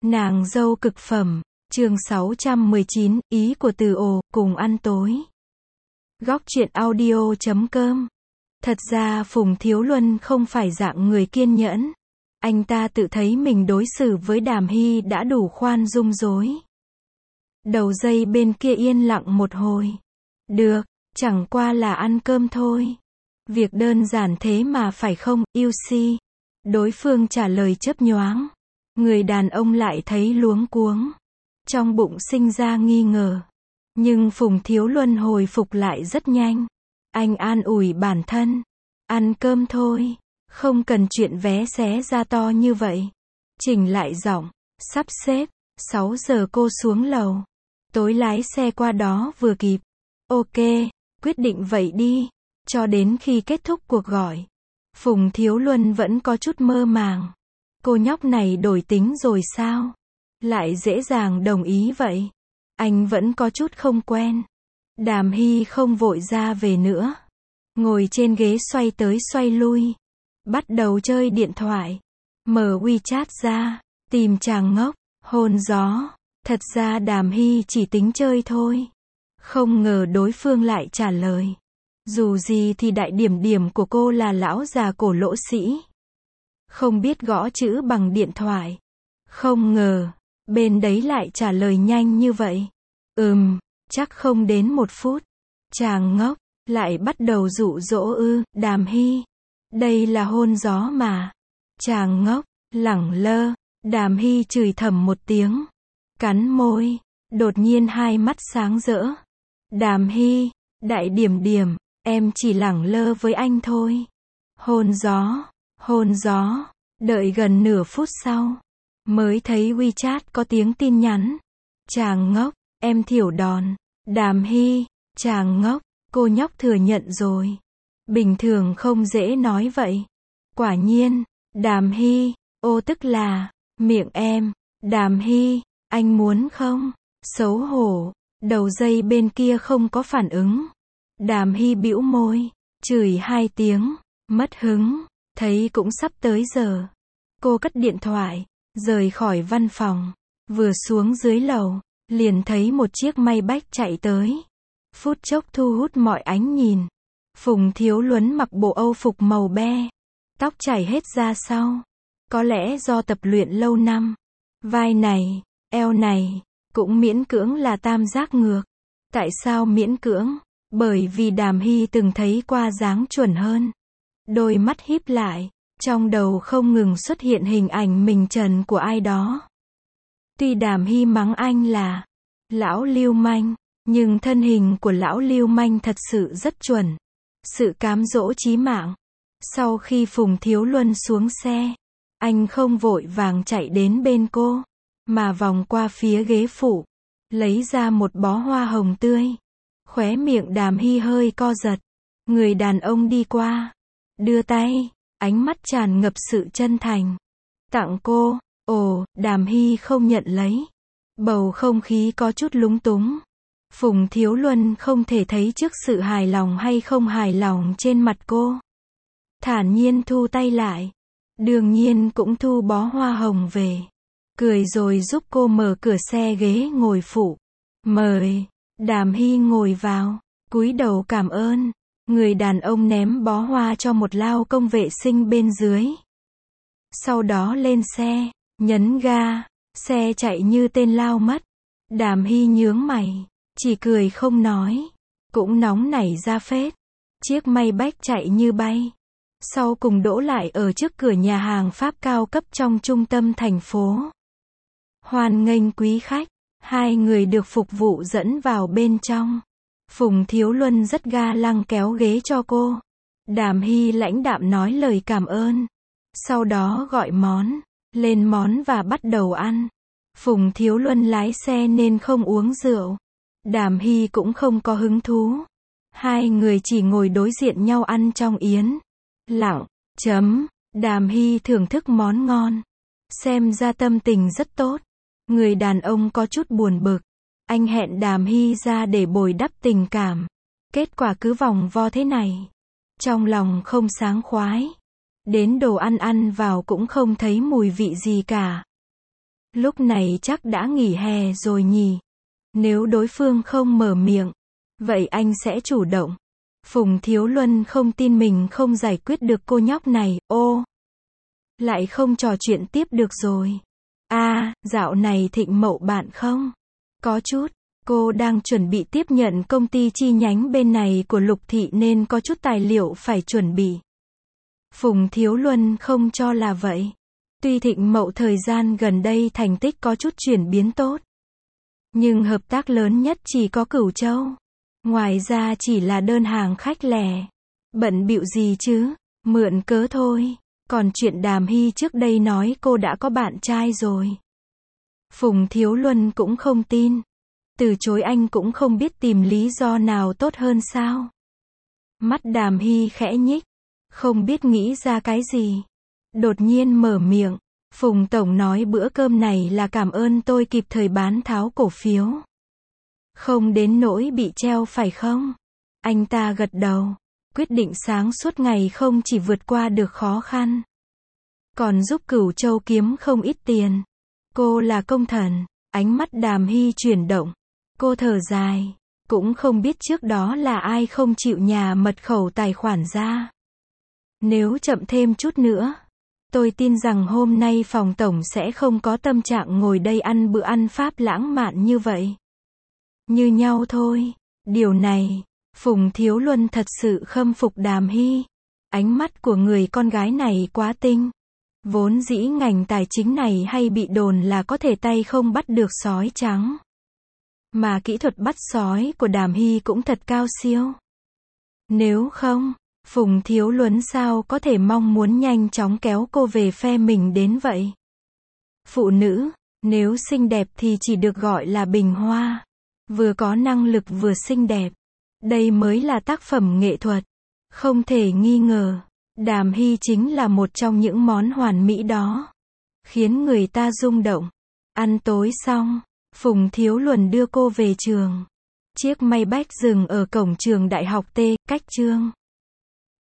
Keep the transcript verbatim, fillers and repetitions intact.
Nàng dâu cực phẩm, chương sáu trăm mười chín, ý của từ ồ, cùng ăn tối. Góc truyện audio chấm com. Thật ra Phùng Thiếu Luân không phải dạng người kiên nhẫn. Anh ta tự thấy mình đối xử với Đàm Hy đã đủ khoan dung dối. Đầu dây bên kia yên lặng một hồi. Được, chẳng qua là ăn cơm thôi. Việc đơn giản thế mà phải không, yêu si. Đối phương trả lời chớp nhoáng. Người đàn ông lại thấy luống cuống. Trong bụng sinh ra nghi ngờ. Nhưng Phùng Thiếu Luân hồi phục lại rất nhanh. Anh an ủi bản thân. Ăn cơm thôi. Không cần chuyện vé xé ra to như vậy. Chỉnh lại giọng. Sắp xếp. sáu giờ cô xuống lầu. Tối lái xe qua đó vừa kịp. Ok. Quyết định vậy đi. Cho đến khi kết thúc cuộc gọi. Phùng Thiếu Luân vẫn có chút mơ màng. Cô nhóc này đổi tính rồi sao? Lại dễ dàng đồng ý vậy. Anh vẫn có chút không quen. Đàm Hy không vội ra về nữa. Ngồi trên ghế xoay tới xoay lui. Bắt đầu chơi điện thoại. Mở WeChat ra. Tìm chàng ngốc. Hôn gió. Thật ra Đàm Hy chỉ tính chơi thôi. Không ngờ đối phương lại trả lời. Dù gì thì đại điểm điểm của cô là lão già cổ lỗ sĩ. Không biết gõ chữ bằng điện thoại. Không ngờ, bên đấy lại trả lời nhanh như vậy. Ừm, chắc không đến một phút. Chàng ngốc, lại bắt đầu dụ dỗ ư, Đàm Hy. Đây là hôn gió mà. Chàng ngốc, lẳng lơ, Đàm Hy chửi thầm một tiếng. Cắn môi, đột nhiên hai mắt sáng rỡ. Đàm Hy, đại điểm điểm, em chỉ lẳng lơ với anh thôi. Hôn gió, hôn gió. Đợi gần nửa phút sau, mới thấy WeChat có tiếng tin nhắn. Chàng ngốc, em thiểu đòn. Đàm Hy, chàng ngốc, cô nhóc thừa nhận rồi. Bình thường không dễ nói vậy. Quả nhiên, Đàm Hy, ô tức là, miệng em. Đàm Hy, anh muốn không? Xấu hổ, đầu dây bên kia không có phản ứng. Đàm Hy bĩu môi, chửi hai tiếng, mất hứng. Thấy cũng sắp tới giờ. Cô cất điện thoại, rời khỏi văn phòng. Vừa xuống dưới lầu, liền thấy một chiếc Maybach chạy tới. Phút chốc thu hút mọi ánh nhìn. Phùng Thiếu Luân mặc bộ âu phục màu be. Tóc chảy hết ra sau. Có lẽ do tập luyện lâu năm. Vai này, eo này, cũng miễn cưỡng là tam giác ngược. Tại sao miễn cưỡng? Bởi vì Đàm Hy từng thấy qua dáng chuẩn hơn. Đôi mắt híp lại, trong đầu không ngừng xuất hiện hình ảnh mình trần của ai đó. Tuy Đàm Hy mắng anh là lão lưu manh, nhưng thân hình của lão lưu manh thật sự rất chuẩn. Sự cám dỗ chí mạng. Sau khi Phùng Thiếu Luân xuống xe, anh không vội vàng chạy đến bên cô, mà vòng qua phía ghế phụ, lấy ra một bó hoa hồng tươi. Khóe miệng Đàm Hy hơi co giật. Người đàn ông đi qua, đưa tay, ánh mắt tràn ngập sự chân thành. Tặng cô. Ồ, Đàm Hy không nhận lấy. Bầu không khí có chút lúng túng. Phùng Thiếu Luân không thể thấy trước sự hài lòng hay không hài lòng trên mặt cô. Thản nhiên thu tay lại. Đương nhiên cũng thu bó hoa hồng về. Cười rồi giúp cô mở cửa xe ghế ngồi phụ. Mời. Đàm Hy ngồi vào, cúi đầu cảm ơn. Người đàn ông ném bó hoa cho một lao công vệ sinh bên dưới. Sau đó lên xe, nhấn ga, xe chạy như tên lao mất. Đàm Hy nhướng mày, chỉ cười không nói. Cũng nóng nảy ra phết. Chiếc Maybach chạy như bay. Sau cùng đỗ lại ở trước cửa nhà hàng Pháp cao cấp trong trung tâm thành phố. Hoan nghênh quý khách. Hai người được phục vụ dẫn vào bên trong. Phùng Thiếu Luân rất ga lăng kéo ghế cho cô. Đàm Hy lãnh đạm nói lời cảm ơn. Sau đó gọi món, lên món và bắt đầu ăn. Phùng Thiếu Luân lái xe nên không uống rượu. Đàm Hy cũng không có hứng thú. Hai người chỉ ngồi đối diện nhau ăn trong yến lặng. Chấm. Đàm Hy thưởng thức món ngon. Xem ra tâm tình rất tốt. Người đàn ông có chút buồn bực. Anh hẹn Đàm Hy ra để bồi đắp tình cảm. Kết quả cứ vòng vo thế này. Trong lòng không sáng khoái. Đến đồ ăn ăn vào cũng không thấy mùi vị gì cả. Lúc này chắc đã nghỉ hè rồi nhỉ. Nếu đối phương không mở miệng, vậy anh sẽ chủ động. Phùng Thiếu Luân không tin mình không giải quyết được cô nhóc này, ô. Lại không trò chuyện tiếp được rồi. À, dạo này Thịnh Mậu bạn không? Có chút, cô đang chuẩn bị tiếp nhận công ty chi nhánh bên này của Lục Thị nên có chút tài liệu phải chuẩn bị. Phùng Thiếu Luân không cho là vậy. Tuy Thịnh Mậu thời gian gần đây thành tích có chút chuyển biến tốt, nhưng hợp tác lớn nhất chỉ có Cửu Châu. Ngoài ra chỉ là đơn hàng khách lẻ. Bận bịu gì chứ, mượn cớ thôi. Còn chuyện Đàm Hy trước đây nói cô đã có bạn trai rồi. Phùng Thiếu Luân cũng không tin. Từ chối anh cũng không biết tìm lý do nào tốt hơn sao. Mắt Đàm Hy khẽ nhích, không biết nghĩ ra cái gì. Đột nhiên mở miệng, Phùng Tổng nói bữa cơm này là cảm ơn tôi kịp thời bán tháo cổ phiếu. Không đến nỗi bị treo phải không? Anh ta gật đầu, quyết định sáng suốt ngày không chỉ vượt qua được khó khăn, còn giúp Cửu Châu kiếm không ít tiền. Cô là công thần, ánh mắt Đàm Hy chuyển động. Cô thở dài, cũng không biết trước đó là ai không chịu nhà mật khẩu tài khoản ra. Nếu chậm thêm chút nữa, tôi tin rằng hôm nay phòng tổng sẽ không có tâm trạng ngồi đây ăn bữa ăn Pháp lãng mạn như vậy. Như nhau thôi. Điều này, Phùng Thiếu Luân thật sự khâm phục Đàm Hy. Ánh mắt của người con gái này quá tinh. Vốn dĩ ngành tài chính này hay bị đồn là có thể tay không bắt được sói trắng. Mà kỹ thuật bắt sói của Đàm Hy cũng thật cao siêu. Nếu không, Phùng Thiếu Luân sao có thể mong muốn nhanh chóng kéo cô về phe mình đến vậy? Phụ nữ, nếu xinh đẹp thì chỉ được gọi là bình hoa. Vừa có năng lực vừa xinh đẹp. Đây mới là tác phẩm nghệ thuật. Không thể nghi ngờ, Đàm Hy chính là một trong những món hoàn mỹ đó. Khiến người ta rung động. Ăn tối xong, Phùng Thiếu Luân đưa cô về trường. Chiếc Maybach dừng ở cổng trường đại học T, cách Chương